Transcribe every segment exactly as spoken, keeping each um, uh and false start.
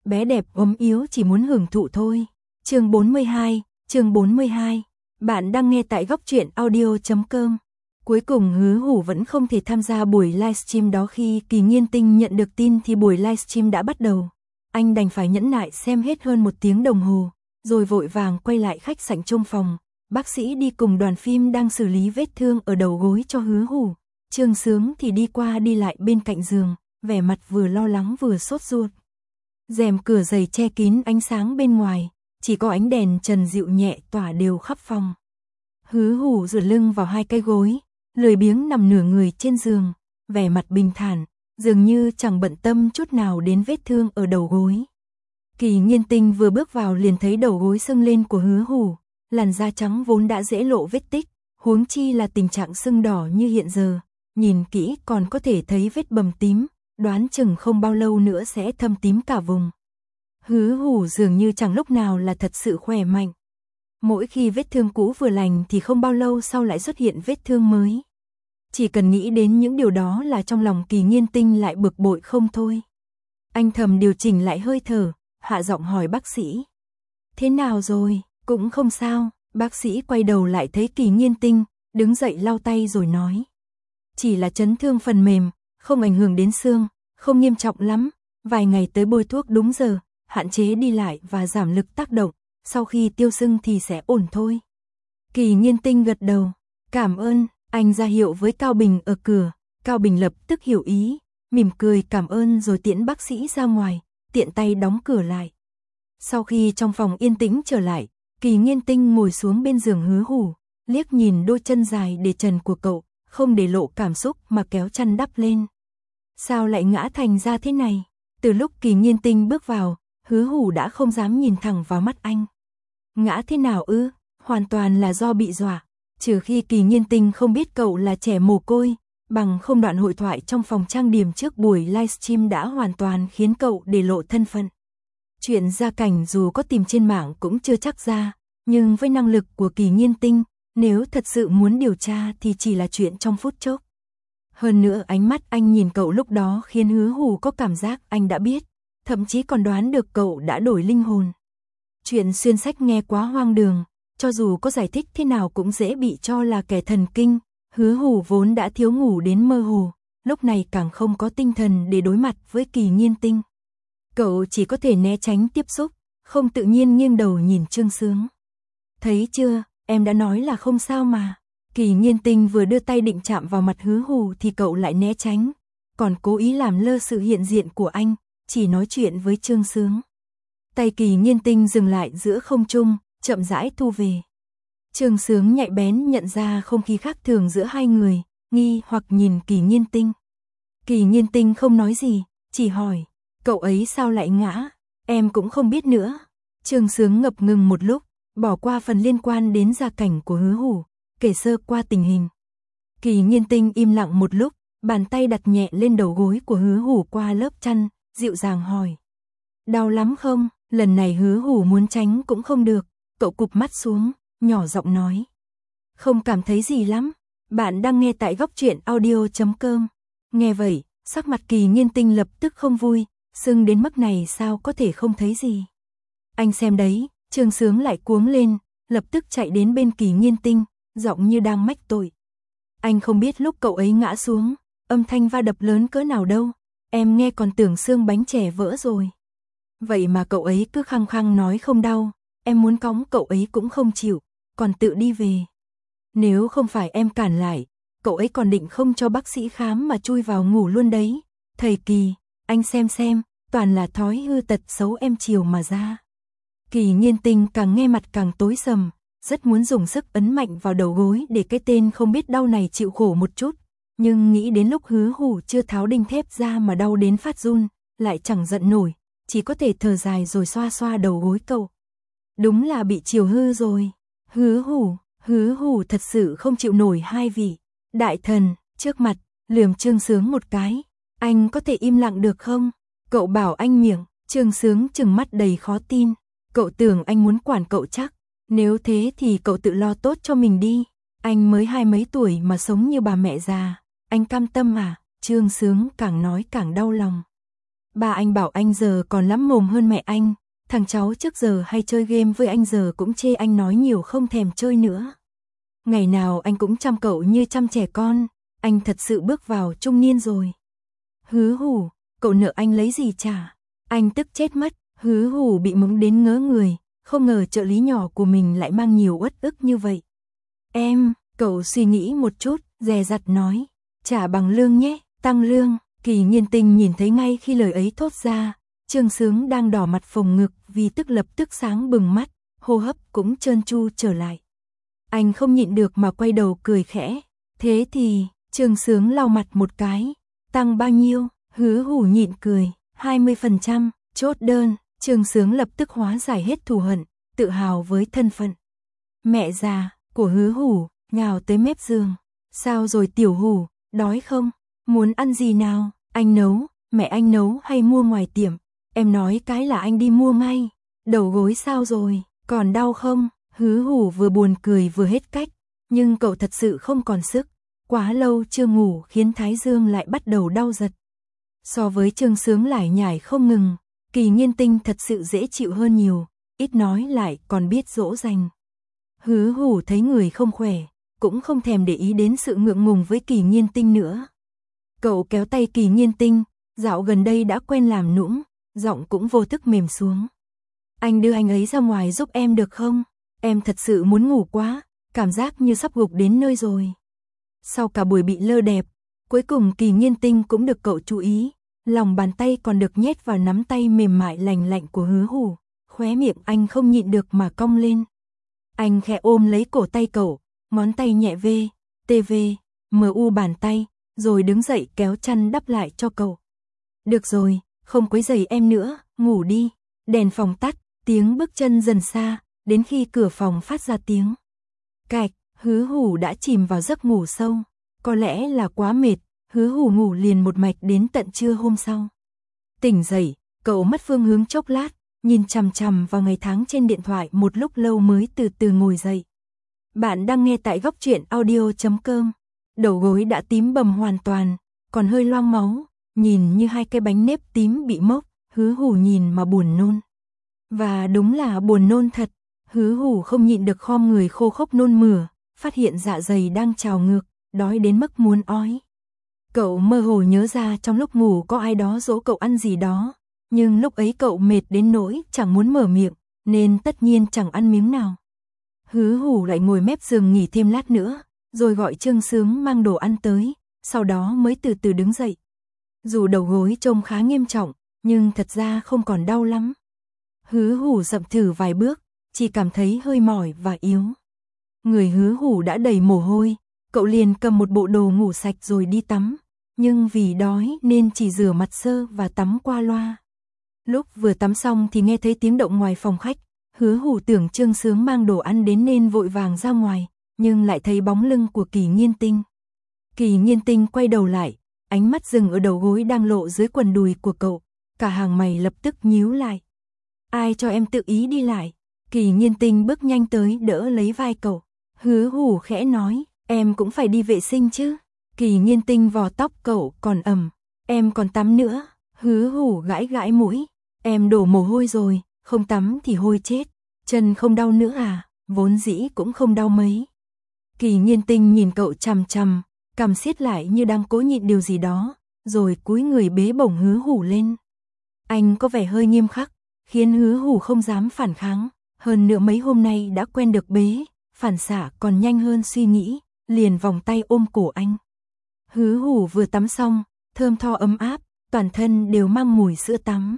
bé đẹp ốm yếu chỉ muốn hưởng thụ thôi. Chương bốn mươi hai, chương bốn mươi hai. Bạn đang nghe tại góc truyện audio chấm com. Cuối cùng Hứa Hủ vẫn không thể tham gia buổi livestream đó. Khi Kỳ Nghiên Tinh nhận được tin thì buổi livestream đã bắt đầu. Anh đành phải nhẫn nại xem hết hơn một tiếng đồng hồ, rồi vội vàng quay lại khách sạn trong phòng. Bác sĩ đi cùng đoàn phim đang xử lý vết thương ở đầu gối cho Hứa Hủ. Trương Sướng thì đi qua đi lại bên cạnh giường, vẻ mặt vừa lo lắng vừa sốt ruột. Rèm cửa dày che kín ánh sáng bên ngoài, chỉ có ánh đèn trần dịu nhẹ tỏa đều khắp phòng. Hứa Hủ dựa lưng vào hai cái gối, lười biếng nằm nửa người trên giường, vẻ mặt bình thản, dường như chẳng bận tâm chút nào đến vết thương ở đầu gối. Kỳ Nghiên Tinh vừa bước vào liền thấy đầu gối sưng lên của Hứa Hủ, làn da trắng vốn đã dễ lộ vết tích, huống chi là tình trạng sưng đỏ như hiện giờ, nhìn kỹ còn có thể thấy vết bầm tím, đoán chừng không bao lâu nữa sẽ thâm tím cả vùng. Hứa Hủ dường như chẳng lúc nào là thật sự khỏe mạnh. Mỗi khi vết thương cũ vừa lành thì không bao lâu sau lại xuất hiện vết thương mới. Chỉ cần nghĩ đến những điều đó là trong lòng Kỳ Nghiên Tinh lại bực bội không thôi. Anh thầm điều chỉnh lại hơi thở, hạ giọng hỏi bác sĩ. Thế nào rồi? Cũng không sao. Bác sĩ quay đầu lại thấy Kỳ Nghiên Tinh, đứng dậy lau tay rồi nói. Chỉ là chấn thương phần mềm, không ảnh hưởng đến xương, không nghiêm trọng lắm. Vài ngày tới bôi thuốc đúng giờ, hạn chế đi lại và giảm lực tác động. Sau khi tiêu sưng thì sẽ ổn thôi. Kỳ Nghiên Tinh gật đầu. Cảm ơn. Anh ra hiệu với Cao Bình ở cửa. Cao Bình lập tức hiểu ý, mỉm cười cảm ơn rồi tiễn bác sĩ ra ngoài, tiện tay đóng cửa lại. Sau khi trong phòng yên tĩnh trở lại, Kỳ Nghiên Tinh ngồi xuống bên giường Hứa Hủ, liếc nhìn đôi chân dài để trần của cậu, không để lộ cảm xúc mà kéo chăn đắp lên. Sao lại ngã thành ra thế này? Từ lúc Kỳ Nghiên Tinh bước vào, Hứa Hủ đã không dám nhìn thẳng vào mắt anh. Ngã thế nào ư? Hoàn toàn là do bị dọa. Trừ khi Kỳ Nghiên Tinh không biết cậu là trẻ mồ côi, bằng không đoạn hội thoại trong phòng trang điểm trước buổi livestream đã hoàn toàn khiến cậu để lộ thân phận. Chuyện gia cảnh dù có tìm trên mạng cũng chưa chắc ra, nhưng với năng lực của Kỳ Nghiên Tinh, nếu thật sự muốn điều tra thì chỉ là chuyện trong phút chốc. Hơn nữa ánh mắt anh nhìn cậu lúc đó khiến Hứa Hủ có cảm giác anh đã biết, thậm chí còn đoán được cậu đã đổi linh hồn. Chuyện xuyên sách nghe quá hoang đường, cho dù có giải thích thế nào cũng dễ bị cho là kẻ thần kinh. Hứa Hủ vốn đã thiếu ngủ đến mơ hồ, lúc này càng không có tinh thần để đối mặt với Kỳ Nghiên Tinh. Cậu chỉ có thể né tránh tiếp xúc, không tự nhiên nghiêng đầu nhìn Trương Sướng. Thấy chưa, em đã nói là không sao mà. Kỳ Nghiên Tinh vừa đưa tay định chạm vào mặt Hứa Hủ thì cậu lại né tránh, còn cố ý làm lơ sự hiện diện của anh, chỉ nói chuyện với Trương Sướng. Tay Kỳ Nghiên Tinh dừng lại giữa không trung, chậm rãi thu về. Trương Sướng nhạy bén nhận ra không khí khác thường giữa hai người, nghi hoặc nhìn Kỳ Nghiên Tinh. Kỳ Nghiên Tinh không nói gì, chỉ hỏi, cậu ấy sao lại ngã? Em cũng không biết nữa. Trương Sướng ngập ngừng một lúc, bỏ qua phần liên quan đến gia cảnh của Hứa Hủ, kể sơ qua tình hình. Kỳ Nghiên Tinh im lặng một lúc, bàn tay đặt nhẹ lên đầu gối của Hứa Hủ qua lớp chăn, dịu dàng hỏi. Đau lắm không? Lần này Hứa Hủ muốn tránh cũng không được, cậu cụp mắt xuống, nhỏ giọng nói. Không cảm thấy gì lắm. Bạn đang nghe tại góc truyện audio chấm com. Nghe vậy, sắc mặt Kỳ Nghiên Tinh lập tức không vui, sưng đến mức này sao có thể không thấy gì. Anh xem đấy. Trương Sướng lại cuống lên, lập tức chạy đến bên Kỳ Nghiên Tinh, giọng như đang mách tội. Anh không biết lúc cậu ấy ngã xuống, âm thanh va đập lớn cỡ nào đâu, em nghe còn tưởng xương bánh chè vỡ rồi. Vậy mà cậu ấy cứ khăng khăng nói không đau, em muốn cõng cậu ấy cũng không chịu, còn tự đi về. Nếu không phải em cản lại, cậu ấy còn định không cho bác sĩ khám mà chui vào ngủ luôn đấy. Thầy Kỳ, anh xem xem, toàn là thói hư tật xấu em chiều mà ra. Kỳ Nghiên Tinh càng nghe mặt càng tối sầm, rất muốn dùng sức ấn mạnh vào đầu gối để cái tên không biết đau này chịu khổ một chút, nhưng nghĩ đến lúc Hứa Hủ chưa tháo đinh thép ra mà đau đến phát run, lại chẳng giận nổi, chỉ có thể thở dài rồi xoa xoa đầu gối cậu. Đúng là bị chiều hư rồi. Hứa Hủ, Hứa Hủ thật sự không chịu nổi hai vị đại thần trước mặt, lườm Trương Sướng một cái. Anh có thể im lặng được không? Cậu bảo anh miệng. Trương Sướng trừng mắt đầy khó tin. Cậu tưởng anh muốn quản cậu chắc. Nếu thế thì cậu tự lo tốt cho mình đi. Anh mới hai mấy tuổi mà sống như bà mẹ già. Anh cam tâm à? Trương Sướng càng nói càng đau lòng. Ba anh bảo anh giờ còn lắm mồm hơn mẹ anh, thằng cháu trước giờ hay chơi game với anh giờ cũng chê anh nói nhiều không thèm chơi nữa. Ngày nào anh cũng chăm cậu như chăm trẻ con, anh thật sự bước vào trung niên rồi. Hứa Hủ, cậu nợ anh lấy gì trả? Anh tức chết mất. Hứa Hủ bị mắng đến ngớ người, không ngờ trợ lý nhỏ của mình lại mang nhiều uất ức như vậy. Em, cậu suy nghĩ một chút, dè dặt nói, trả bằng lương nhé, tăng lương. Kỳ Nhiên Tinh nhìn thấy ngay khi lời ấy thốt ra, Trương Sướng đang đỏ mặt phồng ngực vì tức lập tức sáng bừng mắt, hô hấp cũng trơn tru trở lại. Anh không nhịn được mà quay đầu cười khẽ. Thế thì, Trương Sướng lau mặt một cái, tăng bao nhiêu? Hứa Hủ nhịn cười, hai mươi phần trăm, chốt đơn. Trương Sướng lập tức hóa giải hết thù hận, tự hào với thân phận mẹ già của Hứa Hủ, nhào tới mép giường. Sao rồi Tiểu Hủ, đói không? Muốn ăn gì nào? Anh nấu, mẹ anh nấu hay mua ngoài tiệm? Em nói cái là anh đi mua ngay. Đầu gối sao rồi, còn đau không? Hứa Hủ vừa buồn cười vừa hết cách, nhưng cậu thật sự không còn sức. Quá lâu chưa ngủ khiến thái dương lại bắt đầu đau giật. So với Trương Sướng lải nhải không ngừng, Kỳ Nhiên Tinh thật sự dễ chịu hơn nhiều, ít nói lại còn biết dỗ dành. Hứa Hủ thấy người không khỏe, cũng không thèm để ý đến sự ngượng ngùng với Kỳ Nhiên Tinh nữa. Cậu kéo tay Kỳ Nhiên Tinh, dạo gần đây đã quen làm nũng, giọng cũng vô thức mềm xuống. Anh đưa anh ấy ra ngoài giúp em được không? Em thật sự muốn ngủ quá, cảm giác như sắp gục đến nơi rồi. Sau cả buổi bị lơ đẹp, cuối cùng Kỳ Nhiên Tinh cũng được cậu chú ý, lòng bàn tay còn được nhét vào nắm tay mềm mại lành lạnh của Hứa Hủ, khóe miệng anh không nhịn được mà cong lên. Anh khẽ ôm lấy cổ tay cậu, ngón tay nhẹ vê, tê vê, mờ u bàn tay, rồi đứng dậy kéo chăn đắp lại cho cậu. Được rồi, không quấy rầy em nữa, ngủ đi. Đèn phòng tắt, tiếng bước chân dần xa, đến khi cửa phòng phát ra tiếng cạch, Hứa Hủ đã chìm vào giấc ngủ sâu. Có lẽ là quá mệt, Hứa Hủ ngủ liền một mạch đến tận trưa hôm sau. Tỉnh dậy, cậu mất phương hướng chốc lát, nhìn chằm chằm vào ngày tháng trên điện thoại một lúc lâu mới từ từ ngồi dậy. Bạn đang nghe tại góc truyện audio chấm com. Đầu gối đã tím bầm hoàn toàn, còn hơi loang máu, nhìn như hai cái bánh nếp tím bị mốc, Hứa Hủ nhìn mà buồn nôn. Và đúng là buồn nôn thật, Hứa Hủ không nhịn được khom người khô khốc nôn mửa, phát hiện dạ dày đang trào ngược, đói đến mức muốn ói. Cậu mơ hồ nhớ ra trong lúc ngủ có ai đó dỗ cậu ăn gì đó, nhưng lúc ấy cậu mệt đến nỗi chẳng muốn mở miệng, nên tất nhiên chẳng ăn miếng nào. Hứa Hủ lại ngồi mép giường nghỉ thêm lát nữa, rồi gọi Trương Sướng mang đồ ăn tới, sau đó mới từ từ đứng dậy. Dù đầu gối trông khá nghiêm trọng, nhưng thật ra không còn đau lắm. Hứa Hủ dậm thử vài bước, chỉ cảm thấy hơi mỏi và yếu. Người Hứa Hủ đã đầy mồ hôi, cậu liền cầm một bộ đồ ngủ sạch rồi đi tắm, nhưng vì đói nên chỉ rửa mặt sơ và tắm qua loa. Lúc vừa tắm xong thì nghe thấy tiếng động ngoài phòng khách, Hứa Hủ tưởng Trương Sướng mang đồ ăn đến nên vội vàng ra ngoài, nhưng lại thấy bóng lưng của Kỳ Nhiên Tinh. Kỳ Nhiên Tinh quay đầu lại, ánh mắt dừng ở đầu gối đang lộ dưới quần đùi của cậu, cả hàng mày lập tức nhíu lại. Ai cho em tự ý đi lại? Kỳ Nhiên Tinh bước nhanh tới đỡ lấy vai cậu. Hứa Hủ khẽ nói, em cũng phải đi vệ sinh chứ. Kỳ Nhiên Tinh vò tóc cậu còn ẩm, em còn tắm nữa. Hứa Hủ gãi gãi mũi, em đổ mồ hôi rồi, không tắm thì hôi chết. Chân không đau nữa à? Vốn dĩ cũng không đau mấy. Kỳ Nhiên Tinh nhìn cậu chằm chằm, cằm siết lại như đang cố nhịn điều gì đó, rồi cúi người bế bổng Hứa Hủ lên. Anh có vẻ hơi nghiêm khắc, khiến Hứa Hủ không dám phản kháng, hơn nữa mấy hôm nay đã quen được bế, phản xạ còn nhanh hơn suy nghĩ, liền vòng tay ôm cổ anh. Hứa Hủ vừa tắm xong, thơm tho ấm áp, toàn thân đều mang mùi sữa tắm.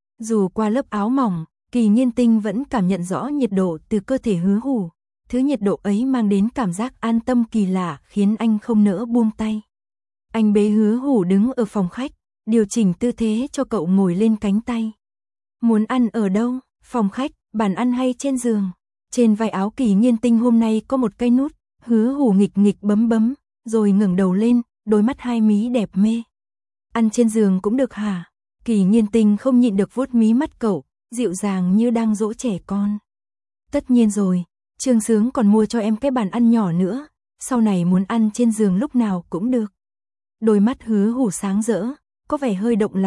Dù qua lớp áo mỏng, Kỳ Nhiên Tinh vẫn cảm nhận rõ nhiệt độ từ cơ thể Hứa Hủ. Thứ nhiệt độ ấy mang đến cảm giác an tâm kỳ lạ khiến anh không nỡ buông tay. Anh bế Hứa Hủ đứng ở phòng khách, điều chỉnh tư thế cho cậu ngồi lên cánh tay. Muốn ăn ở đâu? Phòng khách, bàn ăn hay trên giường? Trên vai áo Kỳ Nhiên Tinh hôm nay có một cây nút, Hứa Hủ nghịch nghịch bấm bấm, rồi ngẩng đầu lên, đôi mắt hai mí đẹp mê. Ăn trên giường cũng được hả? Kỳ Nhiên Tinh không nhịn được vuốt mí mắt cậu, dịu dàng như đang dỗ trẻ con. Tất nhiên rồi, Trương Sướng còn mua cho em cái bàn ăn nhỏ nữa, sau này muốn ăn trên giường lúc nào cũng được. Đôi mắt Hứa Hủ sáng rỡ, có vẻ hơi động lòng,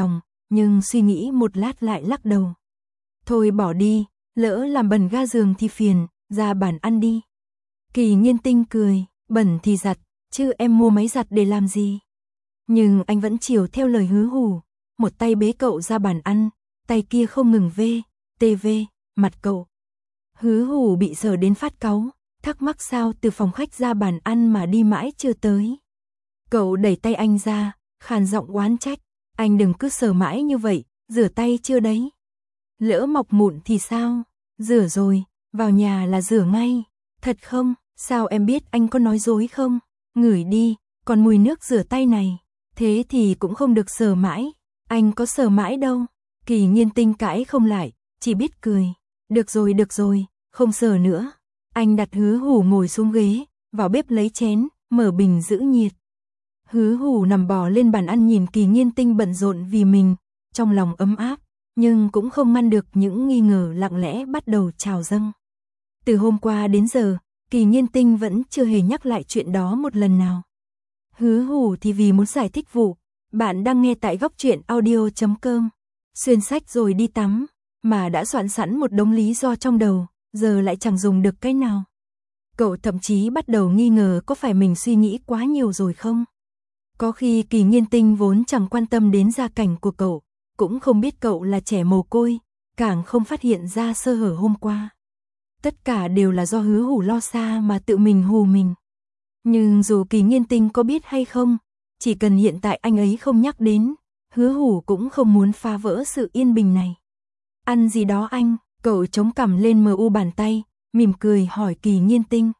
nhưng suy nghĩ một lát lại lắc đầu. Thôi bỏ đi, lỡ làm bẩn ga giường thì phiền, ra bàn ăn đi. Kỳ Nghiên Tinh cười, bẩn thì giặt, chứ em mua máy giặt để làm gì? Nhưng anh vẫn chiều theo lời Hứa Hủ, một tay bế cậu ra bàn ăn, tay kia không ngừng vê, tê vê, mặt cậu. Hứa Hủ bị sờ đến phát cáu, thắc mắc sao từ phòng khách ra bàn ăn mà đi mãi chưa tới. Cậu đẩy tay anh ra, khàn giọng oán trách, anh đừng cứ sờ mãi như vậy, rửa tay chưa đấy? Lỡ mọc mụn thì sao? Rửa rồi, vào nhà là rửa ngay. Thật không? Sao em biết anh có nói dối không? Ngửi đi, còn mùi nước rửa tay này. Thế thì cũng không được sờ mãi. Anh có sờ mãi đâu. Kỳ Nghiên Tinh cãi không lại, chỉ biết cười. Được rồi, được rồi, không sờ nữa. Anh đặt Hứa Hủ ngồi xuống ghế, vào bếp lấy chén, mở bình giữ nhiệt. Hứa Hủ nằm bò lên bàn ăn nhìn Kỳ Nghiên Tinh bận rộn vì mình, trong lòng ấm áp, nhưng cũng không ngăn được những nghi ngờ lặng lẽ bắt đầu trào dâng. Từ hôm qua đến giờ, Kỳ Nghiên Tinh vẫn chưa hề nhắc lại chuyện đó một lần nào. Hứa Hủ thì vì muốn giải thích vụ, bạn đang nghe tại góc truyện audio chấm com. Xuyên sách rồi đi tắm, mà đã soạn sẵn một đống lý do trong đầu, giờ lại chẳng dùng được cái nào. Cậu thậm chí bắt đầu nghi ngờ có phải mình suy nghĩ quá nhiều rồi không? Có khi Kỳ Nghiên Tinh vốn chẳng quan tâm đến gia cảnh của cậu, cũng không biết cậu là trẻ mồ côi, càng không phát hiện ra sơ hở hôm qua. Tất cả đều là do Hứa Hủ lo xa mà tự mình hù mình. Nhưng dù Kỳ Nghiên Tinh có biết hay không, chỉ cần hiện tại anh ấy không nhắc đến, Hứa Hủ cũng không muốn phá vỡ sự yên bình này. Ăn gì đó anh? Cậu chống cằm lên mờ u bàn tay, mỉm cười hỏi Kỳ Nghiên Tinh.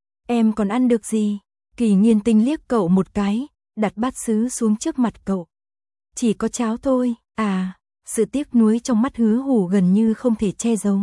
Em còn ăn được gì? Kỳ Nghiên Tinh liếc cậu một cái, đặt bát sứ xuống trước mặt cậu. Chỉ có cháo thôi. À, sự tiếc nuối trong mắt Hứa Hủ gần như không thể che giấu.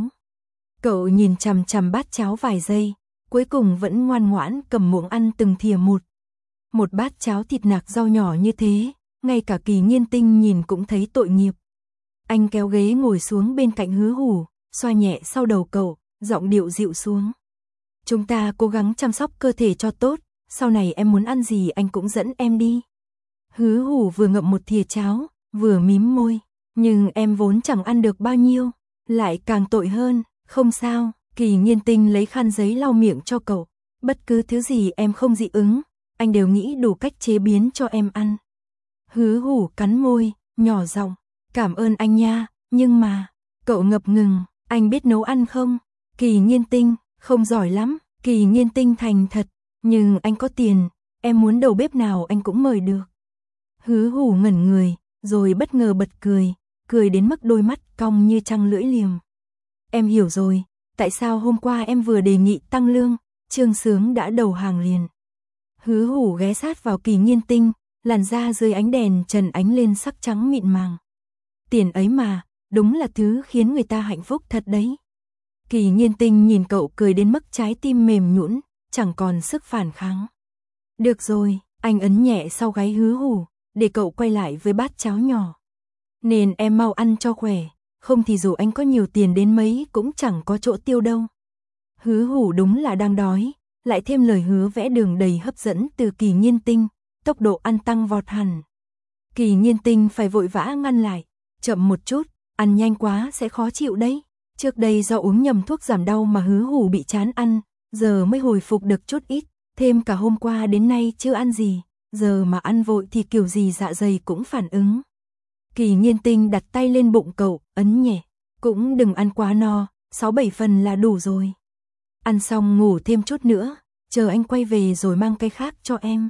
Cậu nhìn chằm chằm bát cháo vài giây, cuối cùng vẫn ngoan ngoãn cầm muỗng ăn từng thìa một. Một bát cháo thịt nạc rau nhỏ như thế, ngay cả Kỳ Nghiên Tinh nhìn cũng thấy tội nghiệp. Anh kéo ghế ngồi xuống bên cạnh Hứa Hủ, xoa nhẹ sau đầu cậu, giọng điệu dịu xuống. Chúng ta cố gắng chăm sóc cơ thể cho tốt, sau này em muốn ăn gì anh cũng dẫn em đi. Hứa Hủ vừa ngậm một thìa cháo, vừa mím môi, nhưng em vốn chẳng ăn được bao nhiêu, lại càng tội hơn. Không sao, Kỳ Nghiên Tinh lấy khăn giấy lau miệng cho cậu. Bất cứ thứ gì em không dị ứng, anh đều nghĩ đủ cách chế biến cho em ăn. Hứa Hủ cắn môi, nhỏ giọng, cảm ơn anh nha, nhưng mà, cậu ngập ngừng, anh biết nấu ăn không? Kỳ Nghiên Tinh, không giỏi lắm. Kỳ Nghiên Tinh thành thật, nhưng anh có tiền, em muốn đầu bếp nào anh cũng mời được. Hứa Hủ ngẩn người, rồi bất ngờ bật cười, cười đến mức đôi mắt cong như trăng lưỡi liềm. Em hiểu rồi, tại sao hôm qua em vừa đề nghị tăng lương, Trương Sướng đã đầu hàng liền. Hứa Hủ ghé sát vào Kỳ Nghiên Tinh, làn da dưới ánh đèn trần ánh lên sắc trắng mịn màng. Tiền ấy mà, đúng là thứ khiến người ta hạnh phúc thật đấy. Kỳ Nghiên Tinh nhìn cậu cười đến mức trái tim mềm nhũn, chẳng còn sức phản kháng. Được rồi, anh ấn nhẹ sau gáy Hứa Hủ, để cậu quay lại với bát cháo nhỏ. Nên em mau ăn cho khỏe, không thì dù anh có nhiều tiền đến mấy cũng chẳng có chỗ tiêu đâu. Hứa Hủ đúng là đang đói, lại thêm lời hứa vẽ đường đầy hấp dẫn từ Kỳ Nghiên Tinh, tốc độ ăn tăng vọt hẳn. Kỳ Nghiên Tinh phải vội vã ngăn lại, chậm một chút, ăn nhanh quá sẽ khó chịu đấy. Trước đây do uống nhầm thuốc giảm đau mà Hứa Hủ bị chán ăn, giờ mới hồi phục được chút ít, thêm cả hôm qua đến nay chưa ăn gì, giờ mà ăn vội thì kiểu gì dạ dày cũng phản ứng. Kỳ Nghiên Tinh đặt tay lên bụng cậu, ấn nhẹ, cũng đừng ăn quá no, sáu bảy phần là đủ rồi. Ăn xong ngủ thêm chút nữa, chờ anh quay về rồi mang cái khác cho em.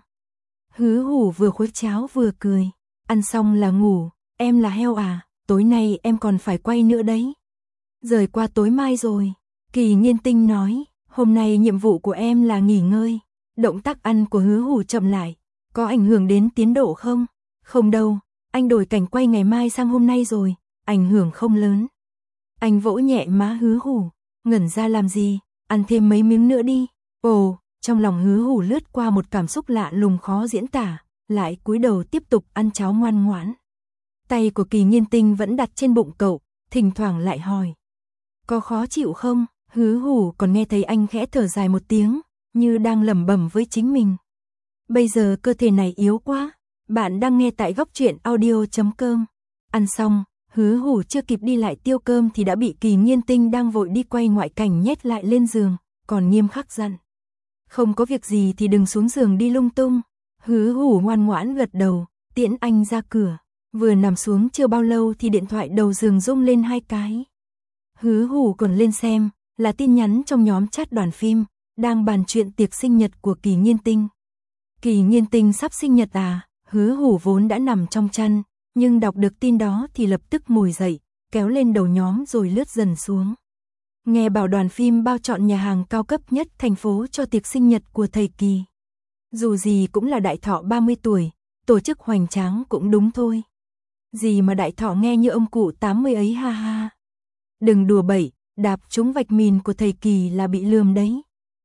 Hứa Hủ vừa khuấy cháo vừa cười, ăn xong là ngủ, em là heo à, tối nay em còn phải quay nữa đấy. Rời qua tối mai rồi, Kỳ Nghiên Tinh nói, hôm nay nhiệm vụ của em là nghỉ ngơi. Động tác ăn của Hứa Hủ chậm lại, có ảnh hưởng đến tiến độ không? Không đâu, anh đổi cảnh quay ngày mai sang hôm nay rồi, ảnh hưởng không lớn. Anh vỗ nhẹ má Hứa Hủ, ngẩn ra làm gì, ăn thêm mấy miếng nữa đi. Ồ, trong lòng Hứa Hủ lướt qua một cảm xúc lạ lùng khó diễn tả, lại cúi đầu tiếp tục ăn cháo ngoan ngoãn. Tay của Kỳ Nghiên Tinh vẫn đặt trên bụng cậu, thỉnh thoảng lại hỏi. Có khó chịu không? Hứa Hủ còn nghe thấy anh khẽ thở dài một tiếng, như đang lẩm bẩm với chính mình. Bây giờ cơ thể này yếu quá. Bạn đang nghe tại góc truyện audio chấm com. Ăn xong, Hứa Hủ chưa kịp đi lại tiêu cơm thì đã bị Kỳ Nghiên Tinh đang vội đi quay ngoại cảnh nhét lại lên giường, còn nghiêm khắc dặn. Không có việc gì thì đừng xuống giường đi lung tung. Hứa Hủ ngoan ngoãn gật đầu, tiễn anh ra cửa. Vừa nằm xuống chưa bao lâu thì điện thoại đầu giường rung lên hai cái. Hứa Hủ còn lên xem, là tin nhắn trong nhóm chat đoàn phim, đang bàn chuyện tiệc sinh nhật của Kỳ Nghiên Tinh. Kỳ Nghiên Tinh sắp sinh nhật à? Hứa Hủ vốn đã nằm trong chăn, nhưng đọc được tin đó thì lập tức ngồi dậy, kéo lên đầu nhóm rồi lướt dần xuống. Nghe bảo đoàn phim bao chọn nhà hàng cao cấp nhất thành phố cho tiệc sinh nhật của thầy Kỳ. Dù gì cũng là đại thọ ba mươi tuổi, tổ chức hoành tráng cũng đúng thôi. Gì mà đại thọ nghe như ông cụ tám mươi ấy ha ha. Đừng đùa bậy, đạp trúng vạch mìn của thầy Kỳ là bị lườm đấy.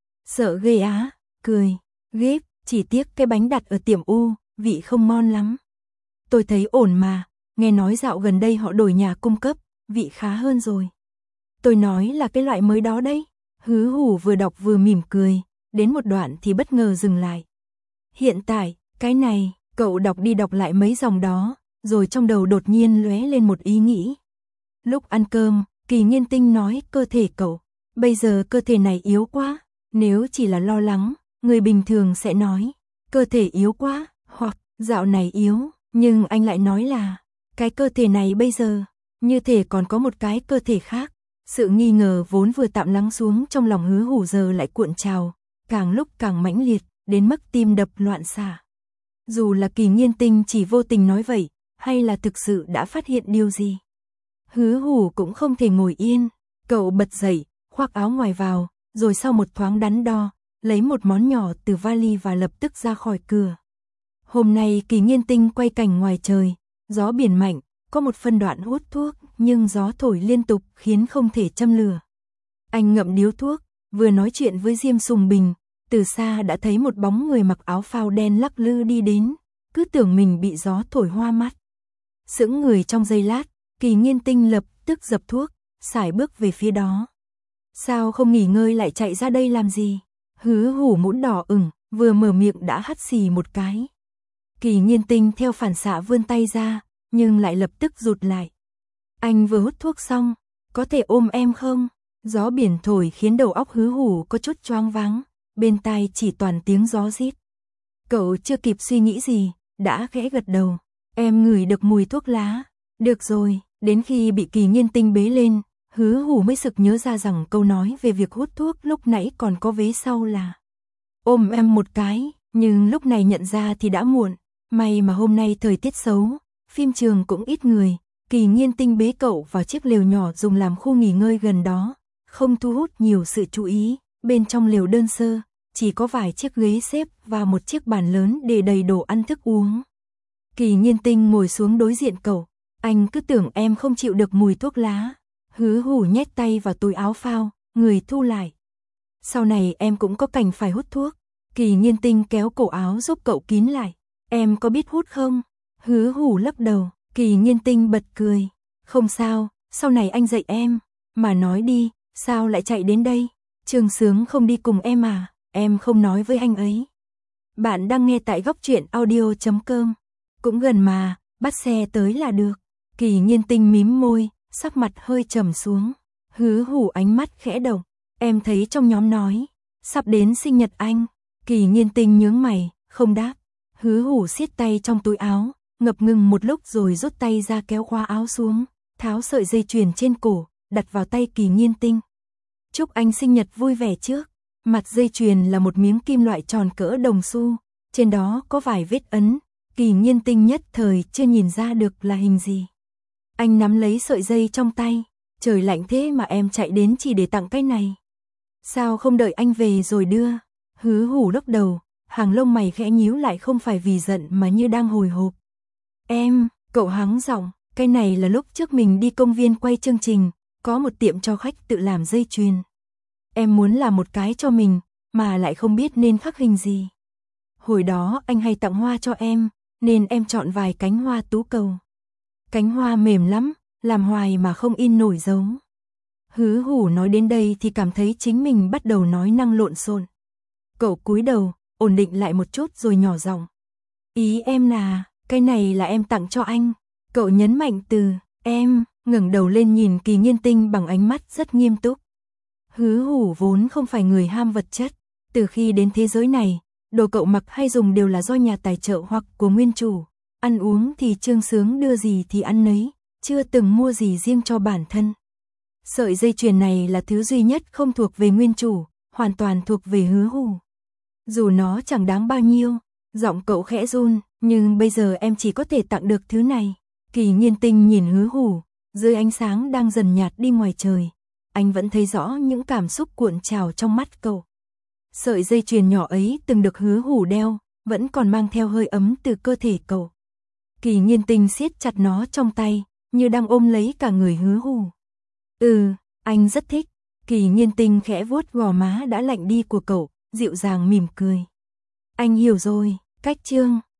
Sợ ghê á, cười, ghép, chỉ tiếc cái bánh đặt ở tiệm U, vị không ngon lắm. Tôi thấy ổn mà, nghe nói dạo gần đây họ đổi nhà cung cấp, vị khá hơn rồi. Tôi nói là cái loại mới đó đấy. Hứa Hủ vừa đọc vừa mỉm cười, đến một đoạn thì bất ngờ dừng lại. Hiện tại, cái này, cậu đọc đi đọc lại mấy dòng đó, rồi trong đầu đột nhiên lóe lên một ý nghĩ. Lúc ăn cơm, Kỳ Nghiên Tinh nói cơ thể cậu, bây giờ cơ thể này yếu quá, nếu chỉ là lo lắng, người bình thường sẽ nói, cơ thể yếu quá, hoặc dạo này yếu, nhưng anh lại nói là, cái cơ thể này bây giờ, như thể còn có một cái cơ thể khác. Sự nghi ngờ vốn vừa tạm lắng xuống trong lòng Hứa Hủ giờ lại cuộn trào, càng lúc càng mãnh liệt, đến mức tim đập loạn xạ. Dù là Kỳ Nghiên Tinh chỉ vô tình nói vậy, hay là thực sự đã phát hiện điều gì. Hứa Hủ cũng không thể ngồi yên, cậu bật dậy, khoác áo ngoài vào, rồi sau một thoáng đắn đo, lấy một món nhỏ từ vali và lập tức ra khỏi cửa. Hôm nay Kỳ Nghiên Tinh quay cảnh ngoài trời, gió biển mạnh, có một phân đoạn hút thuốc, nhưng gió thổi liên tục khiến không thể châm lửa. Anh ngậm điếu thuốc, vừa nói chuyện với Diêm Sùng Bình, từ xa đã thấy một bóng người mặc áo phao đen lắc lư đi đến, cứ tưởng mình bị gió thổi hoa mắt. Sững người trong giây lát, Kỳ Nghiên Tinh lập tức dập thuốc, sải bước về phía đó. Sao không nghỉ ngơi lại chạy ra đây làm gì? Hứa Hủ mũi đỏ ửng, vừa mở miệng đã hắt xì một cái. Kỳ Nghiên Tinh theo phản xạ vươn tay ra, nhưng lại lập tức rụt lại. Anh vừa hút thuốc xong, có thể ôm em không? Gió biển thổi khiến đầu óc Hứa Hủ có chút choáng váng, bên tai chỉ toàn tiếng gió rít. Cậu chưa kịp suy nghĩ gì, đã khẽ gật đầu. Em ngửi được mùi thuốc lá. Được rồi, đến khi bị Kỳ Nghiên Tinh bế lên, Hứa Hủ mới sực nhớ ra rằng câu nói về việc hút thuốc lúc nãy còn có vế sau là ôm em một cái, nhưng lúc này nhận ra thì đã muộn. May mà hôm nay thời tiết xấu, phim trường cũng ít người. Kỳ Nghiên Tinh bế cậu vào chiếc lều nhỏ dùng làm khu nghỉ ngơi gần đó, không thu hút nhiều sự chú ý. Bên trong lều đơn sơ, chỉ có vài chiếc ghế xếp và một chiếc bàn lớn để đầy đồ ăn thức uống. Kỳ Nghiên Tinh ngồi xuống đối diện cậu. Anh cứ tưởng em không chịu được mùi thuốc lá. Hứa Hủ nhét tay vào túi áo phao, người thu lại. Sau này em cũng có cảnh phải hút thuốc. Kỳ Nghiên Tinh kéo cổ áo giúp cậu kín lại. Em có biết hút không? Hứa Hủ lắc đầu. Kỳ Nghiên Tinh bật cười. Không sao, sau này anh dạy em. Mà nói đi, sao lại chạy đến đây? Trường Sướng không đi cùng em à? Em không nói với anh ấy. Bạn đang nghe tại góc truyện audio chấm com. Cũng gần mà, bắt xe tới là được. Kỳ Nghiên Tinh mím môi, sắc mặt hơi trầm xuống. Hứa Hủ ánh mắt khẽ động. Em thấy trong nhóm nói, sắp đến sinh nhật anh. Kỳ Nghiên Tinh nhướng mày, không đáp. Hứa Hủ siết tay trong túi áo, ngập ngừng một lúc rồi rút tay ra kéo khóa áo xuống, tháo sợi dây chuyền trên cổ, đặt vào tay Kỳ Nghiên Tinh. Chúc anh sinh nhật vui vẻ trước. Mặt dây chuyền là một miếng kim loại tròn cỡ đồng xu, trên đó có vài vết ấn. Kỳ Nghiên Tinh nhất thời chưa nhìn ra được là hình gì. Anh nắm lấy sợi dây trong tay. Trời lạnh thế mà em chạy đến chỉ để tặng cái này. Sao không đợi anh về rồi đưa? Hứa Hủ lắc đầu, hàng lông mày khẽ nhíu lại, không phải vì giận mà như đang hồi hộp. Em, cậu hắng giọng, cái này là lúc trước mình đi công viên quay chương trình, có một tiệm cho khách tự làm dây chuyền. Em muốn làm một cái cho mình, mà lại không biết nên khắc hình gì. Hồi đó anh hay tặng hoa cho em, nên em chọn vài cánh hoa tú cầu. Cánh hoa mềm lắm, làm hoài mà không in nổi dấu. Hứa Hủ nói đến đây thì cảm thấy chính mình bắt đầu nói năng lộn xộn. Cậu cúi đầu, ổn định lại một chút rồi nhỏ giọng. Ý em là, cái này là em tặng cho anh. Cậu nhấn mạnh từ em, ngẩng đầu lên nhìn Kỳ Nghiên Tinh bằng ánh mắt rất nghiêm túc. Hứa Hủ vốn không phải người ham vật chất, từ khi đến thế giới này, đồ cậu mặc hay dùng đều là do nhà tài trợ hoặc của nguyên chủ, ăn uống thì Trương Sướng đưa gì thì ăn nấy, chưa từng mua gì riêng cho bản thân. Sợi dây chuyền này là thứ duy nhất không thuộc về nguyên chủ, hoàn toàn thuộc về Hứa Hủ. Dù nó chẳng đáng bao nhiêu, giọng cậu khẽ run, nhưng bây giờ em chỉ có thể tặng được thứ này. Kỳ Nghiên Tinh nhìn Hứa Hủ, dưới ánh sáng đang dần nhạt đi ngoài trời, anh vẫn thấy rõ những cảm xúc cuộn trào trong mắt cậu. Sợi dây chuyền nhỏ ấy từng được Hứa Hủ đeo, vẫn còn mang theo hơi ấm từ cơ thể cậu. Kỳ Nghiên Tinh siết chặt nó trong tay, như đang ôm lấy cả người Hứa Hủ. Ừ, anh rất thích. Kỳ Nghiên Tinh khẽ vuốt gò má đã lạnh đi của cậu, dịu dàng mỉm cười. Anh hiểu rồi, cách Trương